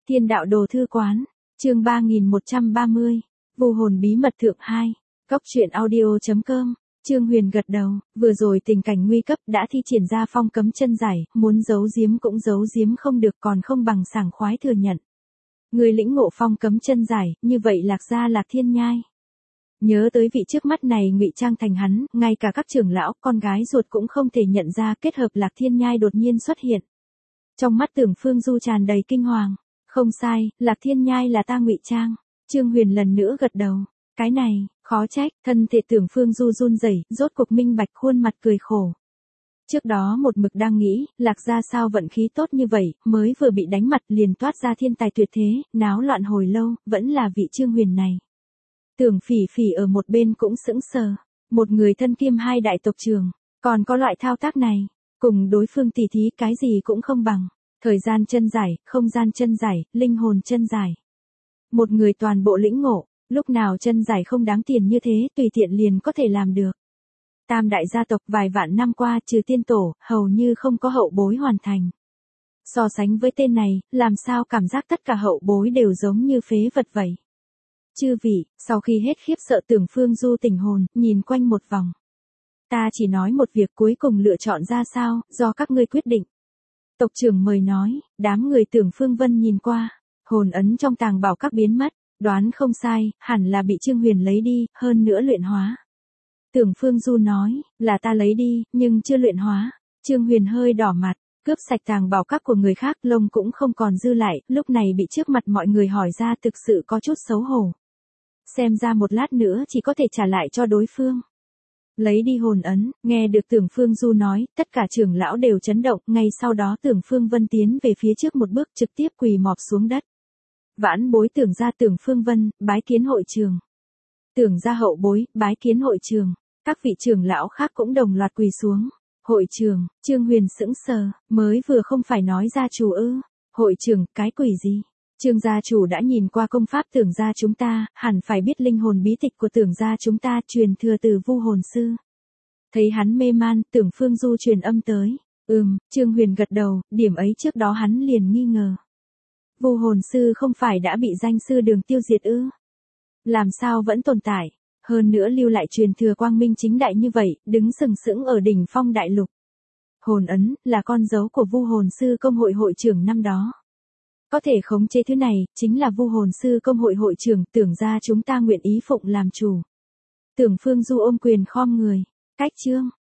Thiên đạo đồ thư quán, chương 3130, vu hồn bí mật thượng 2, góc truyện audio.com, Trương Huyền gật đầu, vừa rồi tình cảnh nguy cấp đã thi triển ra phong cấm chân giải, muốn giấu giếm cũng giấu giếm không được còn không bằng sảng khoái thừa nhận. Người lĩnh ngộ phong cấm chân giải, như vậy Lạc gia Lạc Thiên Nhai. Nhớ tới vị trước mắt này ngụy trang thành hắn, ngay cả các trưởng lão, con gái ruột cũng không thể nhận ra, kết hợp Lạc Thiên Nhai đột nhiên xuất hiện. Trong mắt Tưởng Phương Du tràn đầy kinh hoàng. Không sai, Lạc Thiên Nhai là ta ngụy trang. Trương Huyền lần nữa gật đầu. Cái này, khó trách, thân thể Tưởng Phương Du run rẩy, rốt cuộc minh bạch, khuôn mặt cười khổ. Trước đó một mực đang nghĩ, Lạc gia sao vận khí tốt như vậy, mới vừa bị đánh mặt liền toát ra thiên tài tuyệt thế, náo loạn hồi lâu, vẫn là vị Trương Huyền này. Tưởng Phỉ Phỉ ở một bên cũng sững sờ, một người thân kiêm hai đại tộc trưởng, còn có loại thao tác này, cùng đối phương tỉ thí cái gì cũng không bằng. Thời gian chân giải, không gian chân giải, linh hồn chân giải. Một người toàn bộ lĩnh ngộ, lúc nào chân giải không đáng tiền như thế, tùy tiện liền có thể làm được. Tam đại gia tộc vài vạn năm qua trừ tiên tổ, hầu như không có hậu bối hoàn thành. So sánh với tên này, làm sao cảm giác tất cả hậu bối đều giống như phế vật vậy. Chư vị, sau khi hết khiếp sợ Tưởng Phương Du tỉnh hồn, nhìn quanh một vòng. Ta chỉ nói một việc, cuối cùng lựa chọn ra sao, do các ngươi quyết định. Tộc trưởng mời nói, đám người Tưởng Phương Vân nhìn qua, hồn ấn trong tàng bảo các biến mất, đoán không sai, hẳn là bị Trương Huyền lấy đi, hơn nữa luyện hóa. Tưởng Phương Du nói, là ta lấy đi, nhưng chưa luyện hóa. Trương Huyền hơi đỏ mặt, cướp sạch tàng bảo các của người khác, lông cũng không còn dư lại, lúc này bị trước mặt mọi người hỏi ra thực sự có chút xấu hổ. Xem ra một lát nữa chỉ có thể trả lại cho đối phương. Lấy đi hồn ấn, nghe được Tưởng Phương Du nói, tất cả trưởng lão đều chấn động, ngay sau đó Tưởng Phương Vân tiến về phía trước một bước trực tiếp quỳ mọp xuống đất. Vãn bối Tưởng gia Tưởng Phương Vân, bái kiến hội trường. Tưởng gia hậu bối, bái kiến hội trường. Các vị trưởng lão khác cũng đồng loạt quỳ xuống. Hội trường, Trương Huyền sững sờ, mới vừa không phải nói gia chủ ư. Hội trường, cái quỷ gì? Trương gia chủ đã nhìn qua công pháp Tưởng gia chúng ta, hẳn phải biết linh hồn bí tịch của Tưởng gia chúng ta truyền thừa từ vu hồn sư. Thấy hắn mê man, Tưởng Phương Du truyền âm tới. Trương Huyền gật đầu, điểm ấy trước đó hắn liền nghi ngờ. Vu hồn sư không phải đã bị danh sư Đường tiêu diệt ư? Làm sao vẫn tồn tại? Hơn nữa lưu lại truyền thừa quang minh chính đại như vậy, đứng sừng sững ở đỉnh phong đại lục. Hồn ấn, là con dấu của vu hồn sư công hội hội trưởng năm đó. Có thể khống chế thứ này, chính là vu hồn sư công hội hội trưởng, Tưởng gia chúng ta nguyện ý phụng làm chủ. Tưởng Phương Du ôm quyền khom người. Cách chương,